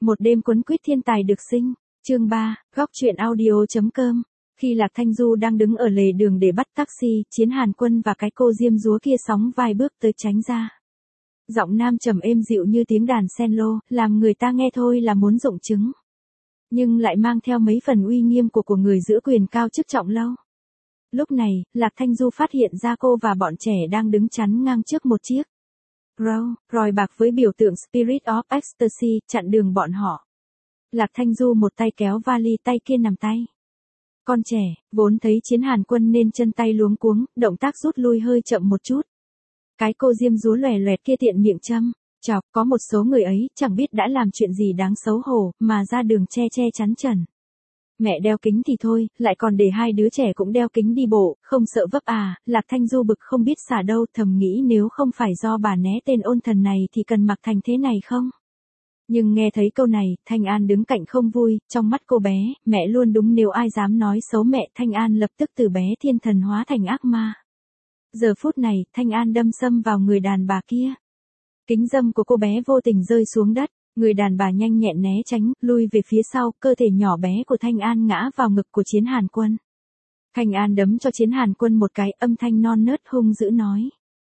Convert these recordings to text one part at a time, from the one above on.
Một đêm cuốn quýt thiên tài được sinh. Chương 3, góc truyện audio.com. Khi Lạc Thanh Du đang đứng ở lề đường để bắt taxi, Chiến Hàn Quân và cái cô diêm dúa kia sóng vai bước tới tránh ra. Giọng nam trầm êm dịu như tiếng đàn cello, làm người ta nghe thôi là muốn rụng trứng. Nhưng lại mang theo mấy phần uy nghiêm của người giữ quyền cao chức trọng lâu. Lúc này, Lạc Thanh Du phát hiện ra cô và bọn trẻ đang đứng chắn ngang trước một chiếc Roy bạc với biểu tượng Spirit of Ecstasy, chặn đường bọn họ. Lạc Thanh Du một tay kéo vali, tay kia nắm tay con trẻ, vốn thấy Chiến Hàn Quân nên chân tay luống cuống, động tác rút lui hơi chậm một chút. Cái cô diêm dúa lòe loẹt kia tiện miệng châm chọc, có một số người ấy chẳng biết đã làm chuyện gì đáng xấu hổ, mà ra đường che chắn trần. Mẹ đeo kính thì thôi, lại còn để hai đứa trẻ cũng đeo kính đi bộ, không sợ vấp à. Lạc Thanh Du bực không biết xả đâu, thầm nghĩ nếu không phải do bà né tên ôn thần này thì cần mặc thành thế này không? Nhưng nghe thấy câu này, Thanh An đứng cạnh không vui, trong mắt cô bé, mẹ luôn đúng, nếu ai dám nói xấu mẹ, Thanh An lập tức từ bé thiên thần hóa thành ác ma. Giờ phút này, Thanh An đâm sâm vào người đàn bà kia. Kính dâm của cô bé vô tình rơi xuống đất, người đàn bà nhanh nhẹn né tránh, lui về phía sau, cơ thể nhỏ bé của Thanh An ngã vào ngực của Chiến Hàn Quân. Thanh An đấm cho Chiến Hàn Quân một cái, âm thanh non nớt hung dữ nói.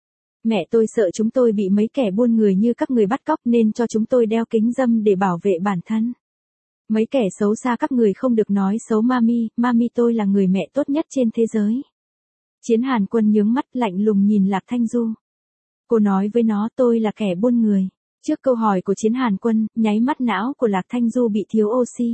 Mẹ tôi sợ chúng tôi bị mấy kẻ buôn người như các người bắt cóc nên cho chúng tôi đeo kính dâm để bảo vệ bản thân. Mấy kẻ xấu xa các người không được nói xấu mami tôi là người mẹ tốt nhất trên thế giới. Chiến Hàn Quân nhướng mắt lạnh lùng nhìn Lạc Thanh Du. Cô nói với nó tôi là kẻ buôn người. Trước câu hỏi của Chiến Hàn Quân, nháy mắt não của Lạc Thanh Du bị thiếu oxy.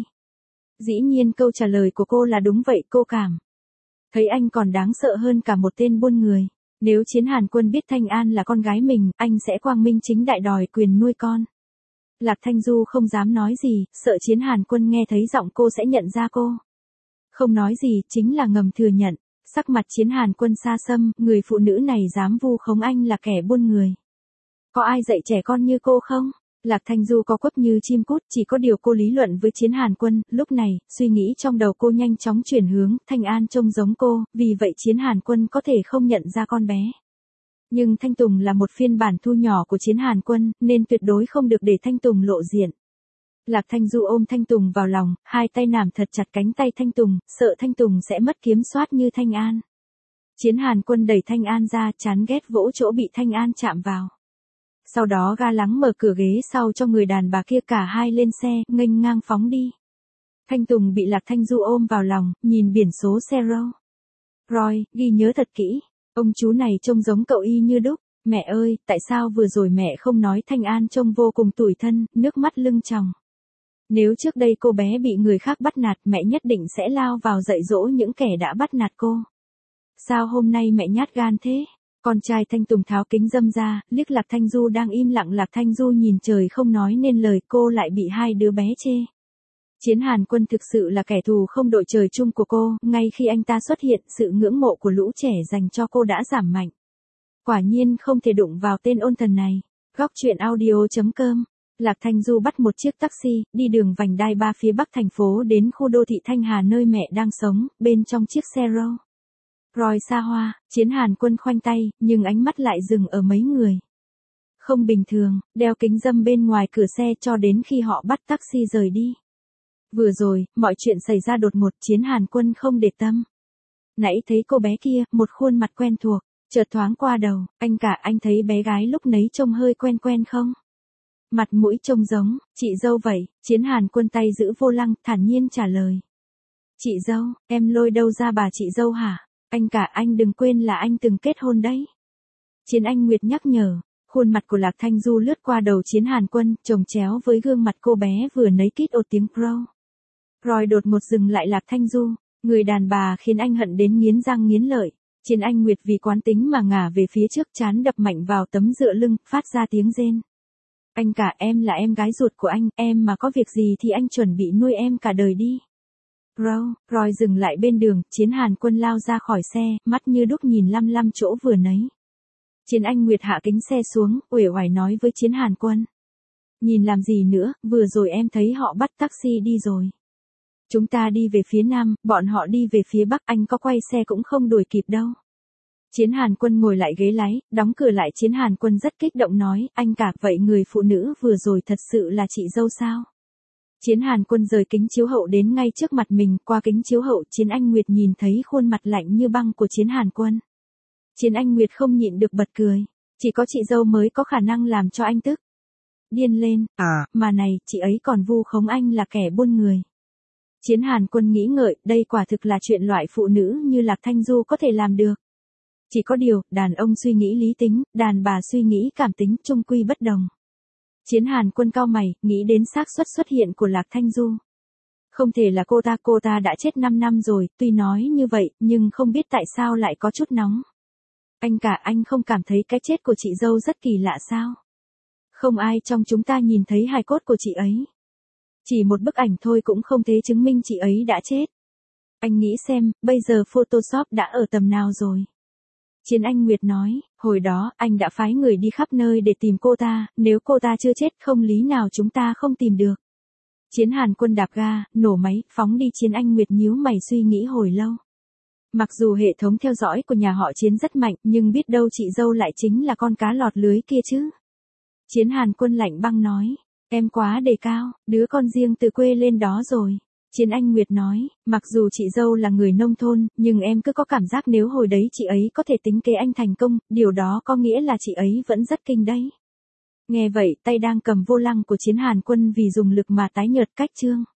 Dĩ nhiên câu trả lời của cô là đúng vậy, cô cảm thấy anh còn đáng sợ hơn cả một tên buôn người. Nếu Chiến Hàn Quân biết Thanh An là con gái mình, anh sẽ quang minh chính đại đòi quyền nuôi con. Lạc Thanh Du không dám nói gì, sợ Chiến Hàn Quân nghe thấy giọng cô sẽ nhận ra cô. Không nói gì, chính là ngầm thừa nhận. Sắc mặt Chiến Hàn Quân xa xăm, người phụ nữ này dám vu khống anh là kẻ buôn người. Có ai dạy trẻ con như cô không? Lạc Thanh Du có quắp như chim cút, chỉ có điều cô lý luận với Chiến Hàn Quân. Lúc này, suy nghĩ trong đầu cô nhanh chóng chuyển hướng, Thanh An trông giống cô, vì vậy Chiến Hàn Quân có thể không nhận ra con bé. Nhưng Thanh Tùng là một phiên bản thu nhỏ của Chiến Hàn Quân, nên tuyệt đối không được để Thanh Tùng lộ diện. Lạc Thanh Du ôm Thanh Tùng vào lòng, hai tay nắm thật chặt cánh tay Thanh Tùng, sợ Thanh Tùng sẽ mất kiểm soát như Thanh An. Chiến Hàn Quân đẩy Thanh An ra, chán ghét vỗ chỗ bị Thanh An chạm vào. Sau đó ga lắng mở cửa ghế sau cho người đàn bà kia, cả hai lên xe, nghênh ngang phóng đi. Thanh Tùng bị Lạc Thanh Du ôm vào lòng, nhìn biển số xe Roy, ghi nhớ thật kỹ. Ông chú này trông giống cậu y như đúc. Mẹ ơi, tại sao vừa rồi mẹ không nói? Thanh An trông vô cùng tủi thân, nước mắt lưng tròng. Nếu trước đây cô bé bị người khác bắt nạt, mẹ nhất định sẽ lao vào dạy dỗ những kẻ đã bắt nạt cô. Sao hôm nay mẹ nhát gan thế? Con trai Thanh Tùng tháo kính dâm ra, liếc Lạc Thanh Du đang im lặng. Lạc Thanh Du nhìn trời không nói nên lời, cô lại bị hai đứa bé chê. Chiến Hàn Quân thực sự là kẻ thù không đội trời chung của cô, ngay khi anh ta xuất hiện, sự ngưỡng mộ của lũ trẻ dành cho cô đã giảm mạnh. Quả nhiên không thể đụng vào tên ôn thần này. Góc truyện audio.com. Lạc Thanh Du bắt một chiếc taxi, đi đường vành đai 3 phía bắc thành phố đến khu đô thị Thanh Hà nơi mẹ đang sống, bên trong chiếc xe Roy xa hoa. Chiến Hàn Quân khoanh tay, nhưng ánh mắt lại dừng ở mấy người không bình thường, đeo kính dâm bên ngoài cửa xe cho đến khi họ bắt taxi rời đi. Vừa rồi, mọi chuyện xảy ra đột ngột, Chiến Hàn Quân không để tâm. Nãy thấy cô bé kia, một khuôn mặt quen thuộc, chợt thoáng qua đầu, anh thấy bé gái lúc nấy trông hơi quen không? Mặt mũi trông giống, chị dâu vậy. Chiến Hàn Quân tay giữ vô lăng, thản nhiên trả lời. Chị dâu, em lôi đâu ra bà chị dâu hả? Anh đừng quên là anh từng kết hôn đấy. Chiến Anh Nguyệt nhắc nhở. Khuôn mặt của Lạc Thanh Du lướt qua đầu Chiến Hàn Quân, chồng chéo với gương mặt cô bé vừa nấy kít ột tiếng Roy đột ngột dừng lại Lạc Thanh Du. Người đàn bà khiến anh hận đến nghiến răng nghiến lợi. Chiến Anh Nguyệt vì quán tính mà ngả về phía trước, trán đập mạnh vào tấm dựa lưng, phát ra tiếng rên. Em là em gái ruột của anh, em mà có việc gì thì anh chuẩn bị nuôi em cả đời đi. Roy dừng lại bên đường, Chiến Hàn Quân lao ra khỏi xe, mắt như đúc nhìn lăm chỗ vừa nấy. Chiến Anh Nguyệt hạ kính xe xuống, uể oải nói với Chiến Hàn Quân. Nhìn làm gì nữa, vừa rồi em thấy họ bắt taxi đi rồi. Chúng ta đi về phía nam, bọn họ đi về phía bắc, anh có quay xe cũng không đuổi kịp đâu. Chiến Hàn Quân ngồi lại ghế lái, đóng cửa lại. Chiến Hàn Quân rất kích động nói, vậy người phụ nữ vừa rồi thật sự là chị dâu sao? Chiến Hàn Quân rời kính chiếu hậu đến ngay trước mặt mình, qua kính chiếu hậu Chiến Anh Nguyệt nhìn thấy khuôn mặt lạnh như băng của Chiến Hàn Quân. Chiến Anh Nguyệt không nhịn được bật cười, chỉ có chị dâu mới có khả năng làm cho anh tức điên lên, mà này, chị ấy còn vu khống anh là kẻ buôn người. Chiến Hàn Quân nghĩ ngợi, đây quả thực là chuyện loại phụ nữ như Lạc Thanh Du có thể làm được. Chỉ có điều, đàn ông suy nghĩ lý tính, đàn bà suy nghĩ cảm tính, chung quy bất đồng. Chiến Hàn Quân cau mày, nghĩ đến xác suất xuất hiện của Lạc Thanh Du. Không thể là cô ta đã chết 5 năm rồi, tuy nói như vậy, nhưng không biết tại sao lại có chút nóng. Anh không cảm thấy cái chết của chị dâu rất kỳ lạ sao? Không ai trong chúng ta nhìn thấy hài cốt của chị ấy. Chỉ một bức ảnh thôi cũng không thể chứng minh chị ấy đã chết. Anh nghĩ xem, bây giờ Photoshop đã ở tầm nào rồi? Chiến Anh Nguyệt nói, hồi đó, anh đã phái người đi khắp nơi để tìm cô ta, nếu cô ta chưa chết không lý nào chúng ta không tìm được. Chiến Hàn Quân đạp ga, nổ máy, phóng đi. Chiến Anh Nguyệt nhíu mày suy nghĩ hồi lâu. Mặc dù hệ thống theo dõi của nhà họ Chiến rất mạnh, nhưng biết đâu chị dâu lại chính là con cá lọt lưới kia chứ. Chiến Hàn Quân lạnh băng nói, em quá đề cao, đứa con riêng từ quê lên đó rồi. Chiến Anh Nguyệt nói, mặc dù chị dâu là người nông thôn, nhưng em cứ có cảm giác nếu hồi đấy chị ấy có thể tính kế anh thành công, điều đó có nghĩa là chị ấy vẫn rất kinh đấy. Nghe vậy, tay đang cầm vô lăng của Chiến Hàn Quân vì dùng lực mà tái nhợt cách trương.